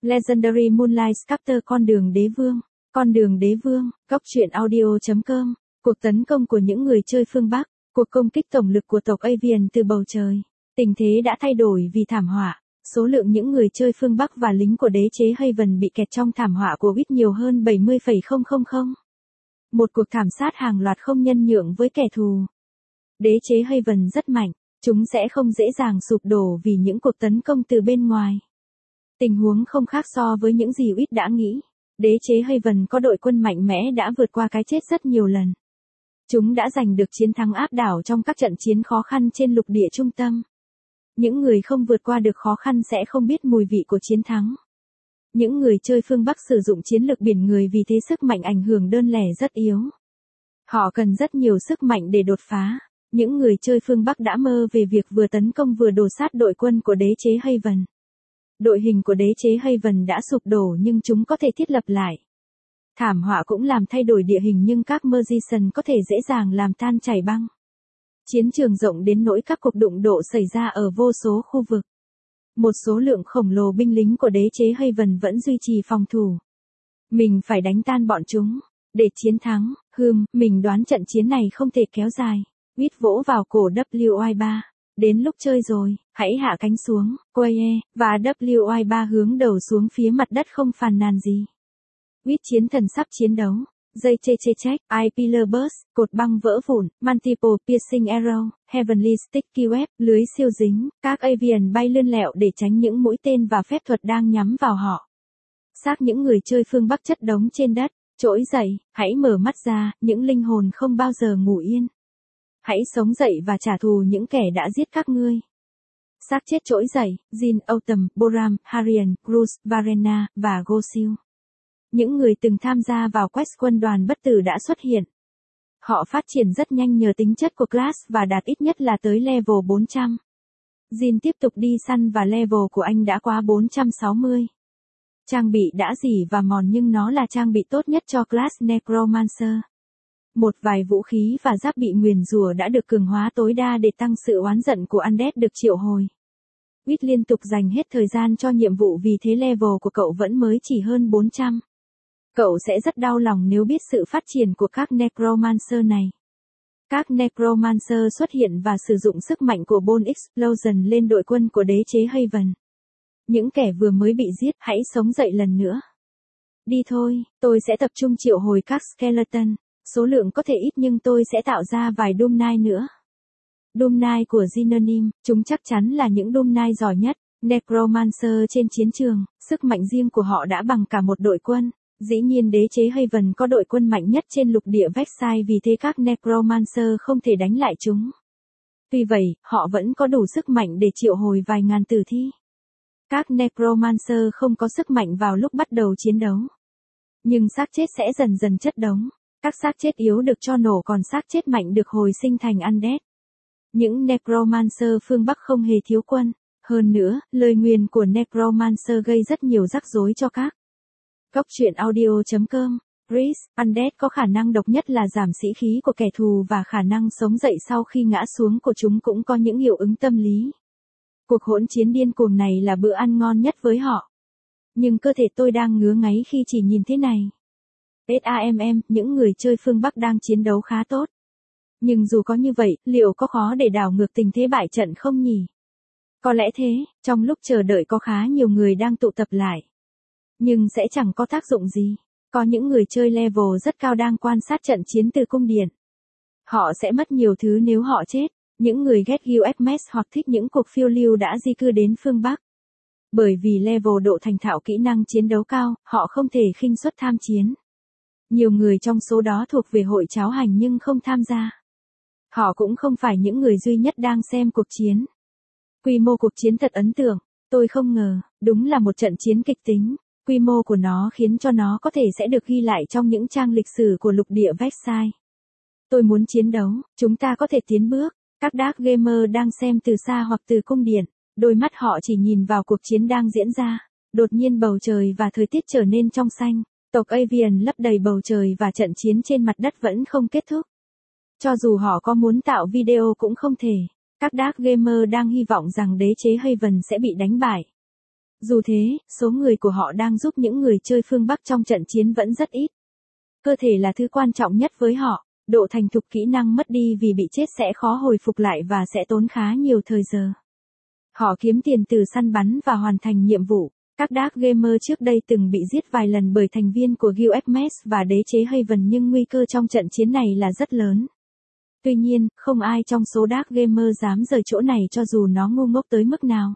Legendary Moonlight Sculptor Con đường đế vương, góc truyện audio.com, cuộc tấn công của những người chơi phương Bắc, cuộc công kích tổng lực của tộc Avian từ bầu trời. Tình thế đã thay đổi vì thảm họa, số lượng những người chơi phương Bắc và lính của đế chế Haven bị kẹt trong thảm họa của ít nhiều hơn 70,000. Một cuộc thảm sát hàng loạt không nhân nhượng với kẻ thù. Đế chế Haven rất mạnh, chúng sẽ không dễ dàng sụp đổ vì những cuộc tấn công từ bên ngoài. Tình huống không khác so với những gì Witt đã nghĩ. Đế chế Haven có đội quân mạnh mẽ đã vượt qua cái chết rất nhiều lần. Chúng đã giành được chiến thắng áp đảo trong các trận chiến khó khăn trên lục địa trung tâm. Những người không vượt qua được khó khăn sẽ không biết mùi vị của chiến thắng. Những người chơi phương Bắc sử dụng chiến lược biển người vì thế sức mạnh ảnh hưởng đơn lẻ rất yếu. Họ cần rất nhiều sức mạnh để đột phá. Những người chơi phương Bắc đã mơ về việc vừa tấn công vừa đổ sát đội quân của đế chế Haven. Đội hình của đế chế Haven đã sụp đổ nhưng chúng có thể thiết lập lại. Thảm họa cũng làm thay đổi địa hình nhưng các Magician có thể dễ dàng làm tan chảy băng. Chiến trường rộng đến nỗi các cuộc đụng độ xảy ra ở vô số khu vực. Một số lượng khổng lồ binh lính của đế chế Haven vẫn duy trì phòng thủ. Mình phải đánh tan bọn chúng. Để chiến thắng, mình đoán trận chiến này không thể kéo dài. Witt vỗ vào cổ WI3. Đến lúc chơi rồi, hãy hạ cánh xuống, Quaye, và WI3 hướng đầu xuống phía mặt đất không phàn nàn gì. Witt chiến thần sắp chiến đấu. Dây chê check, Pillar Burst, cột băng vỡ vụn, Multiple Piercing Arrow, Heavenly Sticky Web, lưới siêu dính, các Avian bay lươn lẹo để tránh những mũi tên và phép thuật đang nhắm vào họ. Xác những người chơi phương Bắc chất đống trên đất, trỗi dậy, hãy mở mắt ra, những linh hồn không bao giờ ngủ yên. Hãy sống dậy và trả thù những kẻ đã giết các ngươi. Xác chết trỗi dậy, Jin, Autumn, Boram, Harian, Cruz, Varena, và Gosil. Những người từng tham gia vào quest quân đoàn bất tử đã xuất hiện. Họ phát triển rất nhanh nhờ tính chất của class và đạt ít nhất là tới level 400. Jin tiếp tục đi săn và level của anh đã quá 460. Trang bị đã rỉ và mòn nhưng nó là trang bị tốt nhất cho class Necromancer. Một vài vũ khí và giáp bị nguyền rủa đã được cường hóa tối đa để tăng sự oán giận của Undead được triệu hồi. Witt liên tục dành hết thời gian cho nhiệm vụ vì thế level của cậu vẫn mới chỉ hơn 400. Cậu sẽ rất đau lòng nếu biết sự phát triển của các Necromancer này. Các Necromancer xuất hiện và sử dụng sức mạnh của Bone Explosion lên đội quân của đế chế Haven. Những kẻ vừa mới bị giết hãy sống dậy lần nữa. Đi thôi, tôi sẽ tập trung triệu hồi các Skeleton. Số lượng có thể ít nhưng tôi sẽ tạo ra vài Doom Knight nữa. Doom Knight của Zinonim, chúng chắc chắn là những Doom Knight giỏi nhất. Necromancer trên chiến trường, sức mạnh riêng của họ đã bằng cả một đội quân. Dĩ nhiên đế chế Haven có đội quân mạnh nhất trên lục địa Vexai vì thế các Necromancer không thể đánh lại chúng. Tuy vậy, họ vẫn có đủ sức mạnh để triệu hồi vài ngàn tử thi. Các Necromancer không có sức mạnh vào lúc bắt đầu chiến đấu. Nhưng xác chết sẽ dần dần chất đống. Các xác chết yếu được cho nổ còn xác chết mạnh được hồi sinh thành Undead. Những Necromancer phương Bắc không hề thiếu quân. Hơn nữa, lời nguyền của Necromancer gây rất nhiều rắc rối cho các. Góc truyện audio.com, Breeze, Undead có khả năng độc nhất là giảm sĩ khí của kẻ thù và khả năng sống dậy sau khi ngã xuống của chúng cũng có những hiệu ứng tâm lý. Cuộc hỗn chiến điên cuồng này là bữa ăn ngon nhất với họ. Nhưng cơ thể tôi đang ngứa ngáy khi chỉ nhìn thế này. SAMM, những người chơi phương Bắc đang chiến đấu khá tốt. Nhưng dù có như vậy, liệu có khó để đảo ngược tình thế bại trận không nhỉ? Có lẽ thế, trong lúc chờ đợi có khá nhiều người đang tụ tập lại. Nhưng sẽ chẳng có tác dụng gì. Có những người chơi level rất cao đang quan sát trận chiến từ cung điện. Họ sẽ mất nhiều thứ nếu họ chết. Những người ghét UFMS hoặc thích những cuộc phiêu lưu đã di cư đến phương Bắc. Bởi vì level độ thành thạo kỹ năng chiến đấu cao, họ không thể khinh suất tham chiến. Nhiều người trong số đó thuộc về hội cháo hành nhưng không tham gia. Họ cũng không phải những người duy nhất đang xem cuộc chiến. Quy mô cuộc chiến thật ấn tượng. Tôi không ngờ, đúng là một trận chiến kịch tính. Quy mô của nó khiến cho nó có thể sẽ được ghi lại trong những trang lịch sử của lục địa Vexai. Tôi muốn chiến đấu, chúng ta có thể tiến bước. Các Dark Gamer đang xem từ xa hoặc từ cung điện. Đôi mắt họ chỉ nhìn vào cuộc chiến đang diễn ra. Đột nhiên bầu trời và thời tiết trở nên trong xanh. Tộc Avian lấp đầy bầu trời và trận chiến trên mặt đất vẫn không kết thúc. Cho dù họ có muốn tạo video cũng không thể. Các Dark Gamer đang hy vọng rằng đế chế Haven sẽ bị đánh bại. Dù thế, số người của họ đang giúp những người chơi phương Bắc trong trận chiến vẫn rất ít. Cơ thể là thứ quan trọng nhất với họ, độ thành thục kỹ năng mất đi vì bị chết sẽ khó hồi phục lại và sẽ tốn khá nhiều thời giờ. Họ kiếm tiền từ săn bắn và hoàn thành nhiệm vụ. Các Dark Gamer trước đây từng bị giết vài lần bởi thành viên của Guild Hermes và đế chế Haven nhưng nguy cơ trong trận chiến này là rất lớn. Tuy nhiên, không ai trong số Dark Gamer dám rời chỗ này cho dù nó ngu ngốc tới mức nào.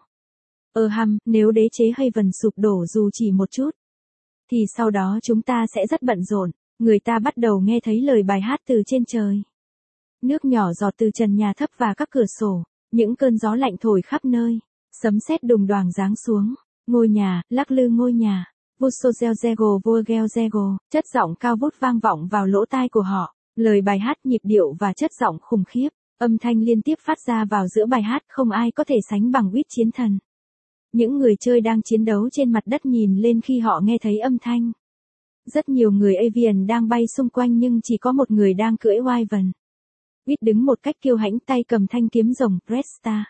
Nếu đế chế Haven sụp đổ dù chỉ một chút, thì sau đó chúng ta sẽ rất bận rộn. Người ta bắt đầu nghe thấy lời bài hát từ trên trời. Nước nhỏ giọt từ trần nhà thấp và các cửa sổ, những cơn gió lạnh thổi khắp nơi, sấm sét đùng đoàng giáng xuống. Ngôi nhà, lắc lư ngôi nhà, Vusozelzego Vuelgelzego, chất giọng cao vút vang vọng vào lỗ tai của họ, lời bài hát nhịp điệu và chất giọng khủng khiếp, âm thanh liên tiếp phát ra vào giữa bài hát không ai có thể sánh bằng Wit chiến thần. Những người chơi đang chiến đấu trên mặt đất nhìn lên khi họ nghe thấy âm thanh. Rất nhiều người Avian đang bay xung quanh nhưng chỉ có một người đang cưỡi Wyvern. Wit đứng một cách kiêu hãnh tay cầm thanh kiếm rồng Red Star.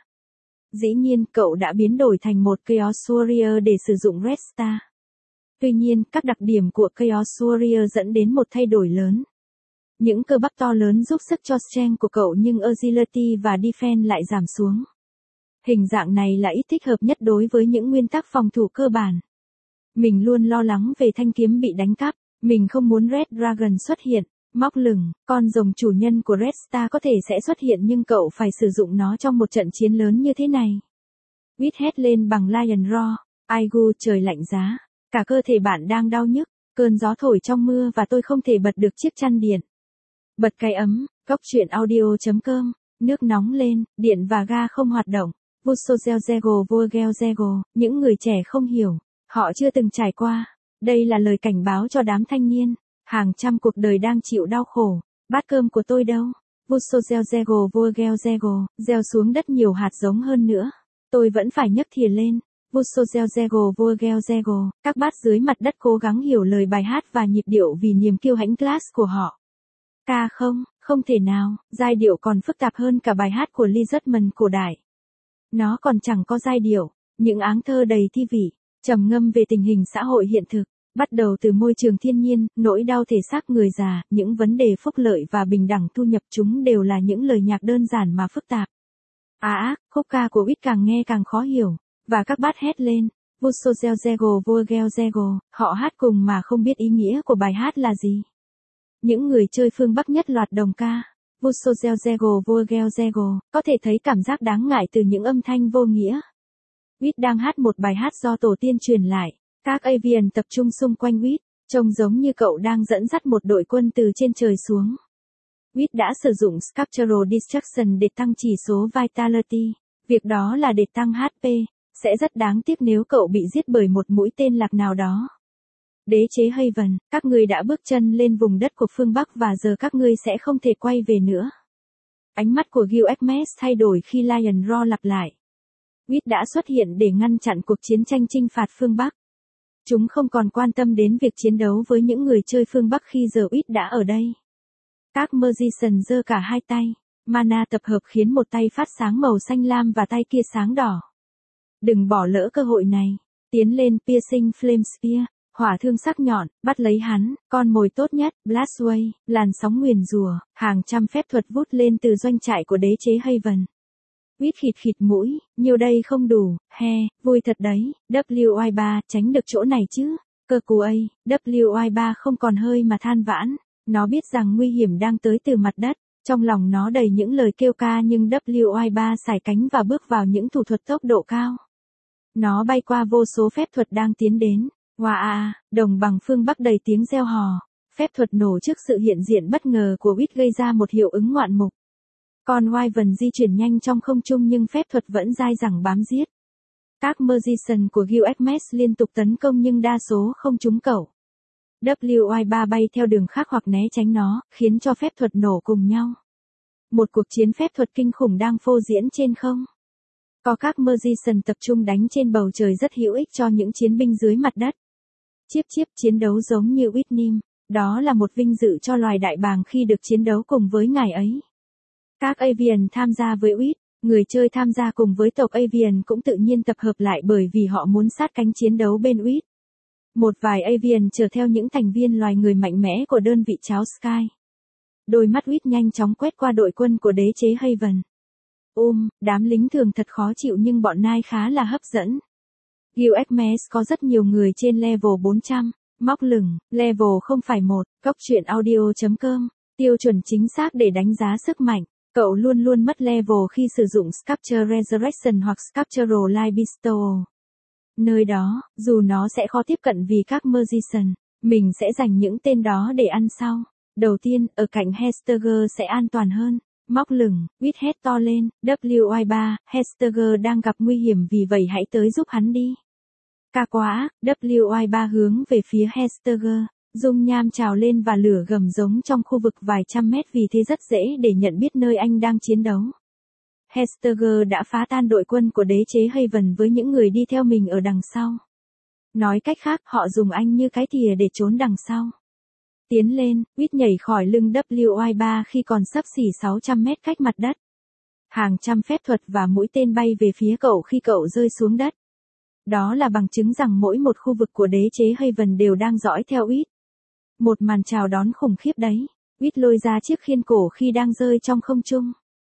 Dĩ nhiên, cậu đã biến đổi thành một Chaos Warrior để sử dụng Red Star. Tuy nhiên, các đặc điểm của Chaos Warrior dẫn đến một thay đổi lớn. Những cơ bắp to lớn giúp sức cho strength của cậu nhưng agility và defense lại giảm xuống. Hình dạng này là ít thích hợp nhất đối với những nguyên tắc phòng thủ cơ bản. Mình luôn lo lắng về thanh kiếm bị đánh cắp, mình không muốn Red Dragon xuất hiện. Móc lửng, con rồng chủ nhân của Red Star có thể sẽ xuất hiện nhưng cậu phải sử dụng nó trong một trận chiến lớn như thế này. Wit hét lên bằng Lion Roar, Aigu trời lạnh giá, cả cơ thể bạn đang đau nhức, cơn gió thổi trong mưa và tôi không thể bật được chiếc chăn điện. Bật cái ấm, góc truyện audio.com, nước nóng lên, điện và ga không hoạt động. Vusozelzego Vuelgelzego, những người trẻ không hiểu, họ chưa từng trải qua. Đây là lời cảnh báo cho đám thanh niên. Hàng trăm cuộc đời đang chịu đau khổ. Bát cơm của tôi đâu? Vusozelzego Vuelgelzego, gieo xuống đất nhiều hạt giống hơn nữa. Tôi vẫn phải nhấc thìa lên. Vusozelzego Vuelgelzego, các bát dưới mặt đất cố gắng hiểu lời bài hát và nhịp điệu vì niềm kiêu hãnh class của họ. Ca không, không thể nào, giai điệu còn phức tạp hơn cả bài hát của Lizardman cổ đại. Nó còn chẳng có giai điệu, những áng thơ đầy thi vị, trầm ngâm về tình hình xã hội hiện thực. Bắt đầu từ môi trường thiên nhiên, nỗi đau thể xác người già, những vấn đề phúc lợi và bình đẳng thu nhập chúng đều là những lời nhạc đơn giản mà phức tạp. Khúc ca của Wit càng nghe càng khó hiểu, và các bát hét lên, Vusozelzego Vuelgelzego, họ hát cùng mà không biết ý nghĩa của bài hát là gì. Những người chơi phương Bắc nhất loạt đồng ca, Vusozelzego Vuelgelzego, có thể thấy cảm giác đáng ngại từ những âm thanh vô nghĩa. Wit đang hát một bài hát do tổ tiên truyền lại. Các Avian tập trung xung quanh Wit, trông giống như cậu đang dẫn dắt một đội quân từ trên trời xuống. Wit đã sử dụng Sculptural Destruction để tăng chỉ số Vitality, việc đó là để tăng HP, sẽ rất đáng tiếc nếu cậu bị giết bởi một mũi tên lạc nào đó. Đế chế Haven, các ngươi đã bước chân lên vùng đất của phương Bắc và giờ các ngươi sẽ không thể quay về nữa. Ánh mắt của Guild Hermes thay đổi khi Lion Roar lặp lại. Wit đã xuất hiện để ngăn chặn cuộc chiến tranh chinh phạt phương Bắc. Chúng không còn quan tâm đến việc chiến đấu với những người chơi phương Bắc khi giờ Wit đã ở đây. Các Magician giơ cả hai tay, mana tập hợp khiến một tay phát sáng màu xanh lam và tay kia sáng đỏ. Đừng bỏ lỡ cơ hội này, tiến lên Piercing Flame Spear, hỏa thương sắc nhọn, bắt lấy hắn, con mồi tốt nhất, Blastway, làn sóng nguyền rủa, hàng trăm phép thuật vút lên từ doanh trại của đế chế Haven. Wit khịt khịt mũi, nhiều đây không đủ, vui thật đấy, WI3, tránh được chỗ này chứ, cơ cú ấy, WI3 không còn hơi mà than vãn, nó biết rằng nguy hiểm đang tới từ mặt đất, trong lòng nó đầy những lời kêu ca nhưng WI3 xải cánh và bước vào những thủ thuật tốc độ cao. Nó bay qua vô số phép thuật đang tiến đến, đồng bằng phương Bắc đầy tiếng reo hò, phép thuật nổ trước sự hiện diện bất ngờ của Wit gây ra một hiệu ứng ngoạn mục. Con Wyvern di chuyển nhanh trong không trung nhưng phép thuật vẫn dai dẳng bám giết. Các Magician của Guild Hermes liên tục tấn công nhưng đa số không trúng cậu. WI3 bay theo đường khác hoặc né tránh nó, khiến cho phép thuật nổ cùng nhau. Một cuộc chiến phép thuật kinh khủng đang phô diễn trên không. Có các Magician tập trung đánh trên bầu trời rất hữu ích cho những chiến binh dưới mặt đất. Chiếp chiến đấu giống như Whitney, đó là một vinh dự cho loài đại bàng khi được chiến đấu cùng với ngài ấy. Các Avian tham gia với Wit, Người chơi tham gia cùng với tộc Avian cũng tự nhiên tập hợp lại bởi vì họ muốn sát cánh chiến đấu bên Wit. Một vài Avian chở theo những thành viên loài người mạnh mẽ của đơn vị cháo Sky. Đôi mắt Wit nhanh chóng quét qua đội quân của đế chế Haven. Đám lính thường thật khó chịu nhưng bọn Nai khá là hấp dẫn. Guild có rất nhiều người trên level 400. Móc lửng, level không phải một. Cóc truyện audio.com. Tiêu chuẩn chính xác để đánh giá sức mạnh. Cậu luôn luôn mất level khi sử dụng Sculpture Resurrection hoặc Sculptural Light Bestow. Nơi đó, dù nó sẽ khó tiếp cận vì các Magician, mình sẽ dành những tên đó để ăn sau. Đầu tiên, ở cạnh Hesteger sẽ an toàn hơn. Móc lửng, Wit hét to lên, WI3, Hesteger đang gặp nguy hiểm vì vậy hãy tới giúp hắn đi. Ca quá, WI3 hướng về phía Hesteger, dung nham trào lên và lửa gầm giống trong khu vực vài trăm mét vì thế rất dễ để nhận biết nơi anh đang chiến đấu. Hesteger đã phá tan đội quân của đế chế Haven với những người đi theo mình ở đằng sau. Nói cách khác, họ dùng anh như cái thìa để trốn đằng sau. Tiến lên, Wit nhảy khỏi lưng WI3 khi còn xấp xỉ 600 mét cách mặt đất. Hàng trăm phép thuật và mũi tên bay về phía cậu khi cậu rơi xuống đất. Đó là bằng chứng rằng mỗi một khu vực của đế chế Haven đều đang dõi theo Wit. Một màn chào đón khủng khiếp đấy. Wit lôi ra chiếc khiên cổ khi đang rơi trong không trung.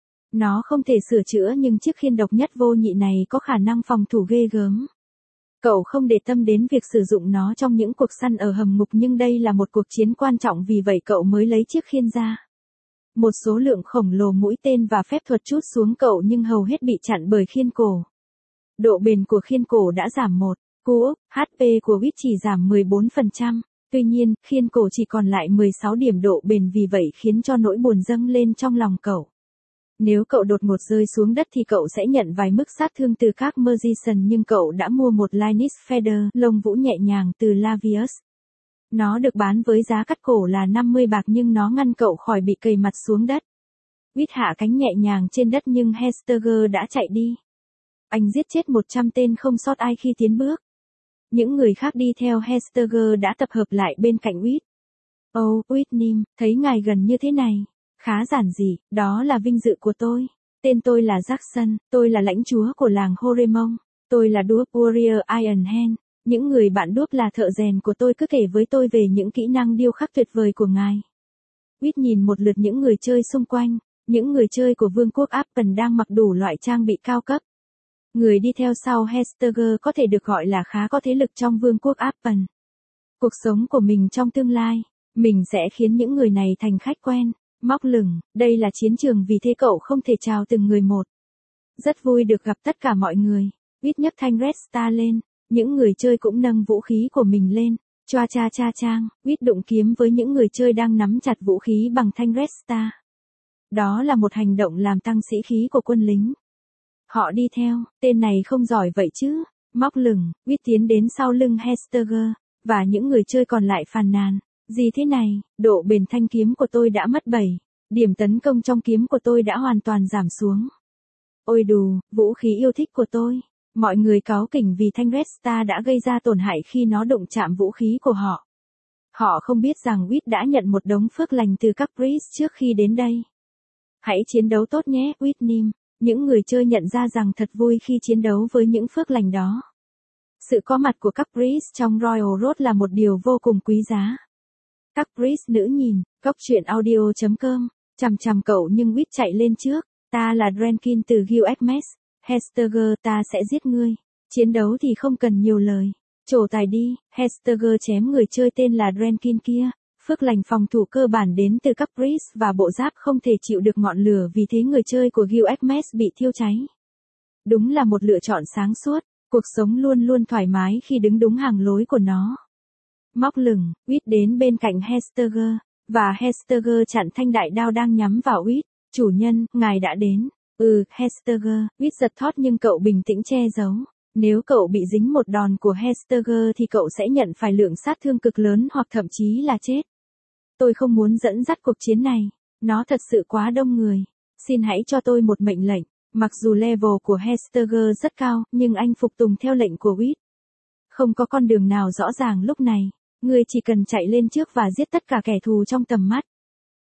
Nó không thể sửa chữa nhưng chiếc khiên độc nhất vô nhị này có khả năng phòng thủ ghê gớm. Cậu không để tâm đến việc sử dụng nó trong những cuộc săn ở hầm ngục nhưng đây là một cuộc chiến quan trọng vì vậy cậu mới lấy chiếc khiên ra. Một số lượng khổng lồ mũi tên và phép thuật trút xuống cậu nhưng hầu hết bị chặn bởi khiên cổ. Độ bền của khiên cổ đã giảm 1, cú, HP của Wit chỉ giảm 14%. Tuy nhiên, khiên cổ chỉ còn lại 16 điểm độ bền vì vậy khiến cho nỗi buồn dâng lên trong lòng cậu. Nếu cậu đột ngột rơi xuống đất thì cậu sẽ nhận vài mức sát thương từ các Magician nhưng cậu đã mua một Linus Feather lông vũ nhẹ nhàng từ Lavius. Nó được bán với giá cắt cổ là 50 bạc nhưng nó ngăn cậu khỏi bị cầy mặt xuống đất. Wit hạ cánh nhẹ nhàng trên đất nhưng Hesteger đã chạy đi. Anh giết chết 100 tên không sót ai khi tiến bước. Những người khác đi theo Hesteger đã tập hợp lại bên cạnh Wit. Whitnim, thấy ngài gần như thế này. Khá giản dị, đó là vinh dự của tôi. Tên tôi là Jackson, tôi là lãnh chúa của làng Horemon. Tôi là Dwarf Warrior Iron Hand. Những người bạn đuốc là thợ rèn của tôi cứ kể với tôi về những kỹ năng điêu khắc tuyệt vời của ngài. Wit nhìn một lượt những người chơi xung quanh. Những người chơi của vương quốc Appen đang mặc đủ loại trang bị cao cấp. Người đi theo sau Hesteger có thể được gọi là khá có thế lực trong vương quốc Appen. Cuộc sống của mình trong tương lai, mình sẽ khiến những người này thành khách quen. Móc lửng, đây là chiến trường vì thế cậu không thể chào từng người một. Rất vui được gặp tất cả mọi người. Wit nhấc thanh Red Star lên, những người chơi cũng nâng vũ khí của mình lên. Choa cha cha chang, Wit đụng kiếm với những người chơi đang nắm chặt vũ khí bằng thanh Red Star. Đó là một hành động làm tăng sĩ khí của quân lính. Họ đi theo, tên này không giỏi vậy chứ. Móc lửng, Wit tiến đến sau lưng Hesteger, và những người chơi còn lại phàn nàn. Gì thế này, độ bền thanh kiếm của tôi đã mất 7. Điểm tấn công trong kiếm của tôi đã hoàn toàn giảm xuống. Ôi đù, vũ khí yêu thích của tôi. Mọi người cáu kỉnh vì thanh Red Star đã gây ra tổn hại khi nó đụng chạm vũ khí của họ. Họ không biết rằng Wit đã nhận một đống phước lành từ các priest trước khi đến đây. Hãy chiến đấu tốt nhé, Whitnim. Những người chơi nhận ra rằng thật vui khi chiến đấu với những phước lành đó. Sự có mặt của các priest trong Royal Road là một điều vô cùng quý giá. Các priest nữ nhìn, cóc truyện audio.com, chằm cậu nhưng Wit chạy lên trước. Ta là Drenkin từ Guild. Hesteger, ta sẽ giết ngươi. Chiến đấu thì không cần nhiều lời. Trổ tài đi, Hesteger chém người chơi tên là Drenkin kia. Phước lành phòng thủ cơ bản đến từ các priest và bộ giáp không thể chịu được ngọn lửa vì thế người chơi của Guild bị thiêu cháy. Đúng là một lựa chọn sáng suốt, cuộc sống luôn luôn thoải mái khi đứng đúng hàng lối của nó. Móc lửng, Wit đến bên cạnh Hesteger, và Hesteger chặn thanh đại đao đang nhắm vào Wit. Chủ nhân, ngài đã đến. Hesteger, Wit giật thót nhưng cậu bình tĩnh che giấu. Nếu cậu bị dính một đòn của Hesteger thì cậu sẽ nhận phải lượng sát thương cực lớn hoặc thậm chí là chết. Tôi không muốn dẫn dắt cuộc chiến này. Nó thật sự quá đông người. Xin hãy cho tôi một mệnh lệnh. Mặc dù level của Hesteger rất cao, nhưng anh phục tùng theo lệnh của Wit. Không có con đường nào rõ ràng lúc này. Ngươi chỉ cần chạy lên trước và giết tất cả kẻ thù trong tầm mắt.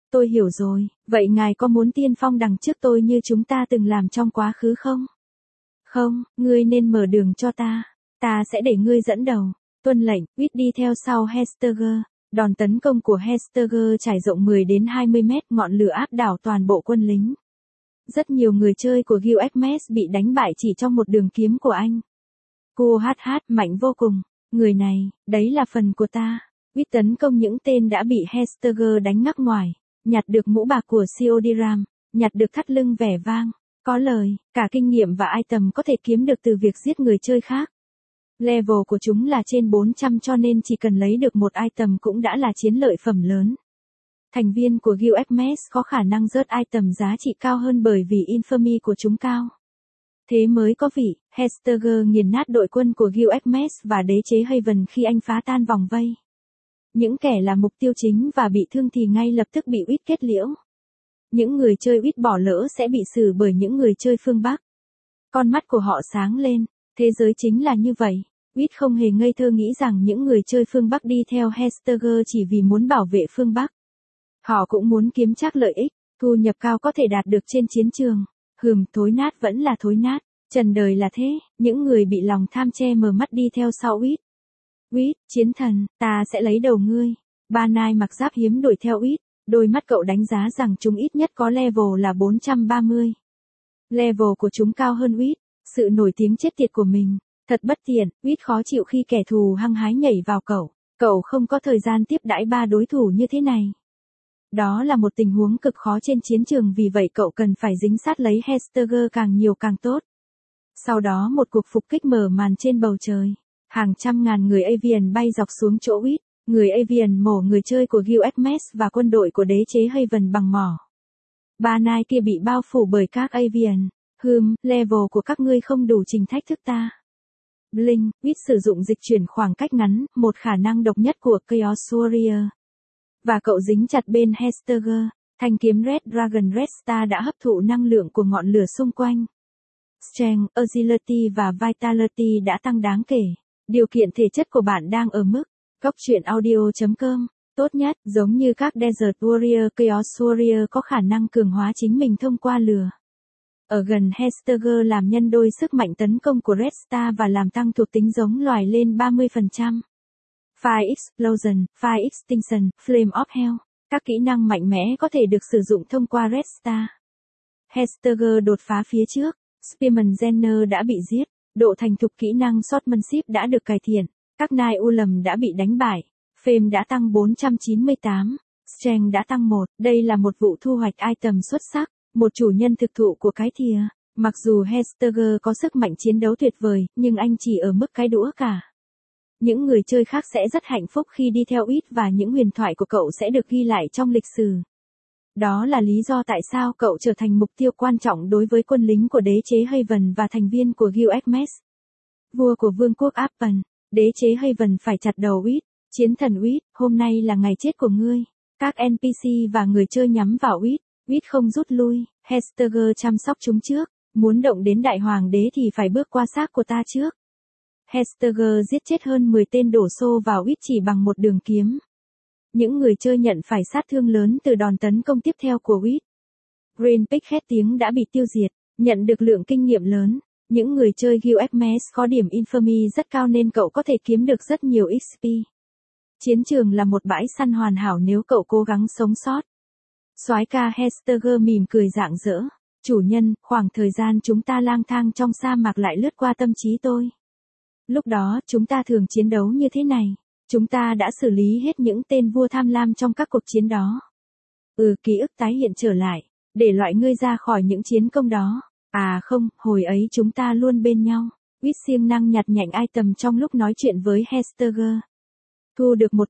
Tôi hiểu rồi, vậy ngài có muốn tiên phong đằng trước tôi như chúng ta từng làm trong quá khứ không? Không, ngươi nên mở đường cho ta. Ta sẽ để ngươi dẫn đầu. Tuân lệnh, Reed đi theo sau Hesteger. Đòn tấn công của Hesteger trải rộng 10 đến 20 mét, ngọn lửa áp đảo toàn bộ quân lính. Rất nhiều người chơi của Gilgamesh bị đánh bại chỉ trong một đường kiếm của anh. Cô hát mạnh vô cùng. Người này, đấy là phần của ta. Reed tấn công những tên đã bị Hesteger đánh ngắc ngoài. Nhặt được mũ bạc của Siodiram. Nhặt được thắt lưng vẻ vang. Có lời, cả kinh nghiệm và item có thể kiếm được từ việc giết người chơi khác. Level của chúng là trên 400 cho nên chỉ cần lấy được một item cũng đã là chiến lợi phẩm lớn. Thành viên của Gilgamesh có khả năng rớt item giá trị cao hơn bởi vì infamy của chúng cao. Thế mới có vị, Hesteger nghiền nát đội quân của Gilgamesh và đế chế Haven khi anh phá tan vòng vây. Những kẻ là mục tiêu chính và bị thương thì ngay lập tức bị Reed kết liễu. Những người chơi Reed bỏ lỡ sẽ bị xử bởi những người chơi phương Bắc. Con mắt của họ sáng lên, thế giới chính là như vậy. Reed không hề ngây thơ nghĩ rằng những người chơi phương Bắc đi theo Hesteger chỉ vì muốn bảo vệ phương Bắc. Họ cũng muốn kiếm trác lợi ích, thu nhập cao có thể đạt được trên chiến trường. Thối nát vẫn là thối nát, trần đời là thế, những người bị lòng tham che mờ mắt đi theo sau Reed. Reed, chiến thần, ta sẽ lấy đầu ngươi. Banai mặc giáp hiếm đuổi theo Reed, đôi mắt cậu đánh giá rằng chúng ít nhất có level là 430. Level của chúng cao hơn Reed, sự nổi tiếng chết tiệt của mình, thật bất tiện, Reed khó chịu khi kẻ thù hăng hái nhảy vào cậu không có thời gian tiếp đãi ba đối thủ như thế này. Đó là một tình huống cực khó trên chiến trường vì vậy cậu cần phải dính sát lấy Hesteger càng nhiều càng tốt. Sau đó một cuộc phục kích mở màn trên bầu trời. Hàng trăm ngàn người Avian bay dọc xuống chỗ Reed. Người Avian mổ người chơi của Gilgamesh và quân đội của đế chế Haven bằng mỏ. Banai kia bị bao phủ bởi các Avian. Level của các ngươi không đủ trình thách thức ta. Blink, Reed sử dụng dịch chuyển khoảng cách ngắn, một khả năng độc nhất của Chaos Warrior. Và cậu dính chặt bên Hesteger, thanh kiếm Red Dragon Red Star đã hấp thụ năng lượng của ngọn lửa xung quanh. Strength, Agility và Vitality đã tăng đáng kể. Điều kiện thể chất của bạn đang ở mức Goctruyện.audio.com tốt nhất, giống như các Desert Warrior, Chaos Warrior có khả năng cường hóa chính mình thông qua lửa. Ở gần Hesteger làm nhân đôi sức mạnh tấn công của Red Star và làm tăng thuộc tính giống loài lên 30%. Fire Explosion, Fire Extinction, Flame of Hell. Các kỹ năng mạnh mẽ có thể được sử dụng thông qua Red Star. Hesteger đột phá phía trước. Spearman Jenner đã bị giết. Độ thành thục kỹ năng Swordsmanship đã được cải thiện. Các Nai Ulam đã bị đánh bại. Fame đã tăng 498. Strength đã tăng 1. Đây là một vụ thu hoạch item xuất sắc. Một chủ nhân thực thụ của cái thìa. Mặc dù Hesteger có sức mạnh chiến đấu tuyệt vời, nhưng anh chỉ ở mức cái đũa cả. Những người chơi khác sẽ rất hạnh phúc khi đi theo Reed và những huyền thoại của cậu sẽ được ghi lại trong lịch sử. Đó là lý do tại sao cậu trở thành mục tiêu quan trọng đối với quân lính của đế chế Haven và thành viên của Gilgamesh. Vua của vương quốc Appen, đế chế Haven phải chặt đầu Reed. Chiến thần Reed, hôm nay là ngày chết của ngươi. Các NPC và người chơi nhắm vào Reed. Reed không rút lui, Hesteger chăm sóc chúng trước. Muốn động đến đại hoàng đế thì phải bước qua xác của ta trước. Hesteger giết chết hơn 10 tên đổ xô vào Reed chỉ bằng một đường kiếm. Những người chơi nhận phải sát thương lớn từ đòn tấn công tiếp theo của Reed. Green Pick khét tiếng đã bị tiêu diệt, nhận được lượng kinh nghiệm lớn. Những người chơi Gilgamesh có điểm infamy rất cao nên cậu có thể kiếm được rất nhiều XP. Chiến trường là một bãi săn hoàn hảo nếu cậu cố gắng sống sót. Soái ca Hesteger mỉm cười rạng rỡ. Chủ nhân, khoảng thời gian chúng ta lang thang trong sa mạc lại lướt qua tâm trí tôi. Lúc đó, chúng ta thường chiến đấu như thế này. Chúng ta đã xử lý hết những tên vua tham lam trong các cuộc chiến đó. Ký ức tái hiện trở lại, để loại ngươi ra khỏi những chiến công đó. À không, hồi ấy chúng ta luôn bên nhau. Reed siêng năng nhặt nhạnh item trong lúc nói chuyện với Hesteger. Thu được một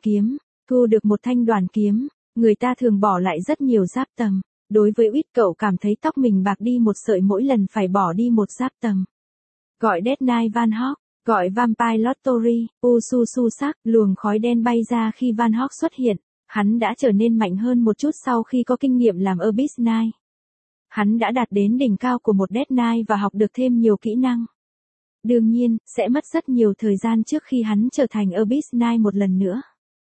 thanh đoàn kiếm, người ta thường bỏ lại rất nhiều giáp tầm. Đối với Reed cậu cảm thấy tóc mình bạc đi một sợi mỗi lần phải bỏ đi một giáp tầm. Gọi Dead Knight Van Hawk, gọi Vampire Lottery, Su sắc, luồng khói đen bay ra khi Van Hawk xuất hiện. Hắn đã trở nên mạnh hơn một chút sau khi có kinh nghiệm làm Abyss Knight. Hắn đã đạt đến đỉnh cao của một Dead Knight và học được thêm nhiều kỹ năng. Đương nhiên, sẽ mất rất nhiều thời gian trước khi hắn trở thành Abyss Knight một lần nữa.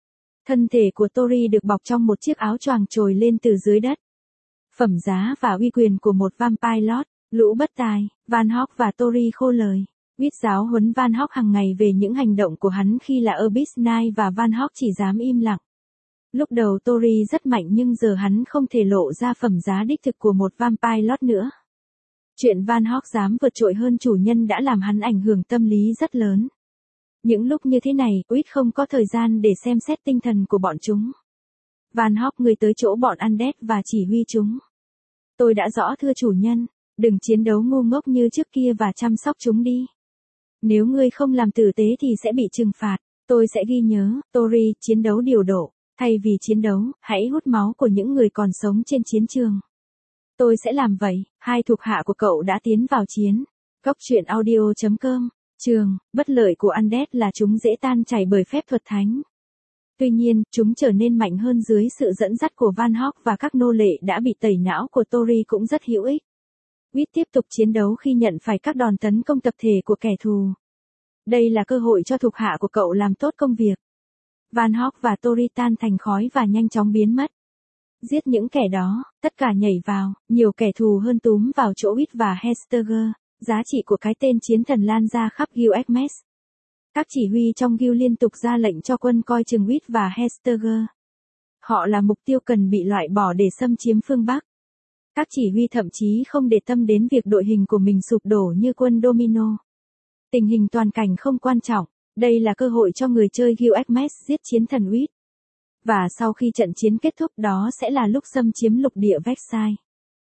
Thân thể của Tori được bọc trong một chiếc áo choàng trồi lên từ dưới đất. Phẩm giá và uy quyền của một vampire lord, lũ bất tài, Van Hawk và Tori khô lời. Whit giáo huấn Van Hawk hàng ngày về những hành động của hắn khi là Abyss Knight và Van Hawk chỉ dám im lặng. Lúc đầu Tori rất mạnh nhưng giờ hắn không thể lộ ra phẩm giá đích thực của một vampire lord nữa. Chuyện Van Hawk dám vượt trội hơn chủ nhân đã làm hắn ảnh hưởng tâm lý rất lớn. Những lúc như thế này, Whit không có thời gian để xem xét tinh thần của bọn chúng. Van Hawk người tới chỗ bọn Undead và chỉ huy chúng. Tôi đã rõ thưa chủ nhân, đừng chiến đấu ngu ngốc như trước kia và chăm sóc chúng đi. Nếu ngươi không làm tử tế thì sẽ bị trừng phạt, tôi sẽ ghi nhớ, Tori, chiến đấu điều độ, thay vì chiến đấu, hãy hút máu của những người còn sống trên chiến trường. Tôi sẽ làm vậy, hai thuộc hạ của cậu đã tiến vào chiến. Góc truyện audio.com, trường, bất lợi của Undead là chúng dễ tan chảy bởi phép thuật thánh. Tuy nhiên, chúng trở nên mạnh hơn dưới sự dẫn dắt của Van Hawk và các nô lệ đã bị tẩy não của Tori cũng rất hữu ích. Whit tiếp tục chiến đấu khi nhận phải các đòn tấn công tập thể của kẻ thù. Đây là cơ hội cho thuộc hạ của cậu làm tốt công việc. Van Hawk và Tori tan thành khói và nhanh chóng biến mất. Giết những kẻ đó, tất cả nhảy vào, nhiều kẻ thù hơn túm vào chỗ Whit và Hesteger. Giá trị của cái tên chiến thần lan ra khắp Guildmess. Các chỉ huy trong Guild liên tục ra lệnh cho quân coi chừng Whit và Hesteger. Họ là mục tiêu cần bị loại bỏ để xâm chiếm phương Bắc. Các chỉ huy thậm chí không để tâm đến việc đội hình của mình sụp đổ như quân Domino. Tình hình toàn cảnh không quan trọng, đây là cơ hội cho người chơi Guildmess giết chiến thần Whit. Và sau khi trận chiến kết thúc đó sẽ là lúc xâm chiếm lục địa Vexai.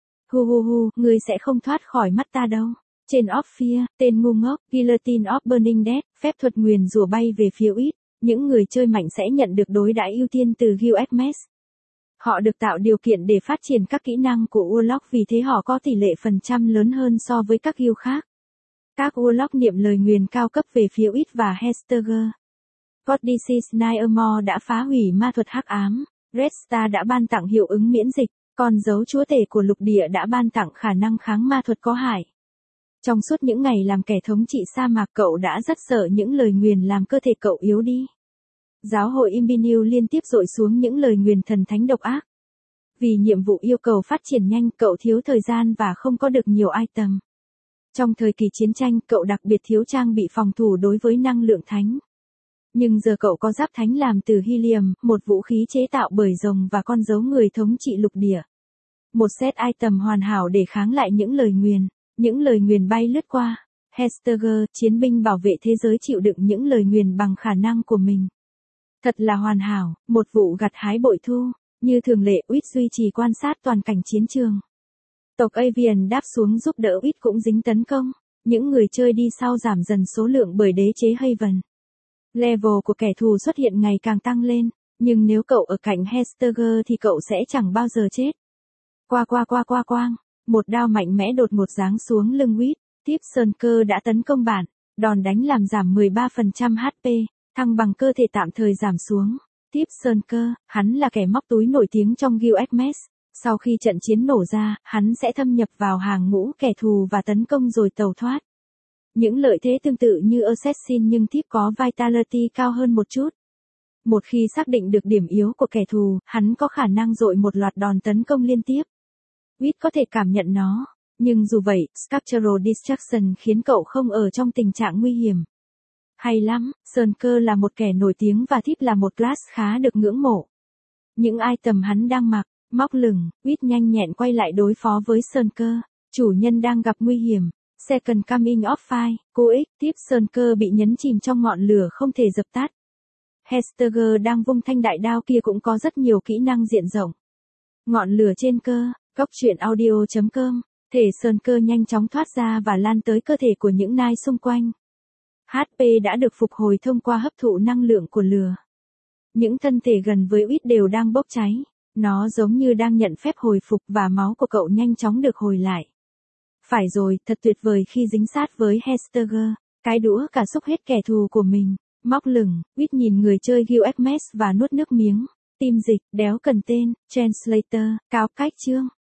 Ngươi sẽ không thoát khỏi mắt ta đâu. Trên of Fear, tên ngu ngốc, Guillotine of Burning Dead, phép thuật nguyền rủa bay về phía Whit, những người chơi mạnh sẽ nhận được đối đãi ưu tiên từ Guildmess. Họ được tạo điều kiện để phát triển các kỹ năng của Warlock vì thế họ có tỷ lệ phần trăm lớn hơn so với các guild khác. Các Warlock niệm lời nguyền cao cấp về phía Whit và Hesteger. Codices Nightmare đã phá hủy ma thuật hắc ám, Red Star đã ban tặng hiệu ứng miễn dịch, còn dấu chúa tể của lục địa đã ban tặng khả năng kháng ma thuật có hại. Trong suốt những ngày làm kẻ thống trị sa mạc cậu đã rất sợ những lời nguyền làm cơ thể cậu yếu đi. Giáo hội Imbinil liên tiếp dội xuống những lời nguyền thần thánh độc ác. Vì nhiệm vụ yêu cầu phát triển nhanh cậu thiếu thời gian và không có được nhiều item. Trong thời kỳ chiến tranh cậu đặc biệt thiếu trang bị phòng thủ đối với năng lượng thánh. Nhưng giờ cậu có giáp thánh làm từ helium, một vũ khí chế tạo bởi rồng và con dấu người thống trị lục địa. Một set item hoàn hảo để kháng lại những lời nguyền. Những lời nguyền bay lướt qua. Hesteger, chiến binh bảo vệ thế giới chịu đựng những lời nguyền bằng khả năng của mình. Thật là hoàn hảo, một vụ gặt hái bội thu. Như thường lệ, Whit duy trì quan sát toàn cảnh chiến trường. Tộc Avian đáp xuống giúp đỡ Whit cũng dính tấn công. Những người chơi đi sau giảm dần số lượng bởi đế chế Haven. Level của kẻ thù xuất hiện ngày càng tăng lên, nhưng nếu cậu ở cạnh Hesteger thì cậu sẽ chẳng bao giờ chết. Quang. Một đao mạnh mẽ đột ngột giáng xuống lưng Whit. Tiếp Sơn Cơ đã tấn công bạn. Đòn đánh làm giảm 13% HP. Thăng bằng cơ thể tạm thời giảm xuống. Tiếp Sơn Cơ, hắn là kẻ móc túi nổi tiếng trong Guildmess. Sau khi trận chiến nổ ra, hắn sẽ thâm nhập vào hàng ngũ kẻ thù và tấn công rồi tẩu thoát. Những lợi thế tương tự như Assassin nhưng Thief có Vitality cao hơn một chút. Một khi xác định được điểm yếu của kẻ thù, hắn có khả năng dội một loạt đòn tấn công liên tiếp. Whit có thể cảm nhận nó, nhưng dù vậy, Sculptural Distraction khiến cậu không ở trong tình trạng nguy hiểm. Hay lắm, Sơn Cơ là một kẻ nổi tiếng và Thief là một class khá được ngưỡng mộ. Những item hắn đang mặc, móc lửng, Whit nhanh nhẹn quay lại đối phó với Sơn Cơ. Chủ nhân đang gặp nguy hiểm. Second Coming of Fire, cô ích, Thief Sơn Cơ bị nhấn chìm trong ngọn lửa không thể dập tắt. Hesteger đang vung thanh đại đao kia cũng có rất nhiều kỹ năng diện rộng. Ngọn lửa trên cơ, góc truyện audio.com, thể Sơn Cơ nhanh chóng thoát ra và lan tới cơ thể của những nai xung quanh. HP đã được phục hồi thông qua hấp thụ năng lượng của lửa. Những thân thể gần với Whit đều đang bốc cháy. Nó giống như đang nhận phép hồi phục và máu của cậu nhanh chóng được hồi lại. Phải rồi, thật tuyệt vời khi dính sát với Hesteger. Cái đũa cả xúc hết kẻ thù của mình. Móc lửng, Whit nhìn người chơi Guildmess và nuốt nước miếng. Tim dịch, đéo cần tên, Translator, cáo cách chương.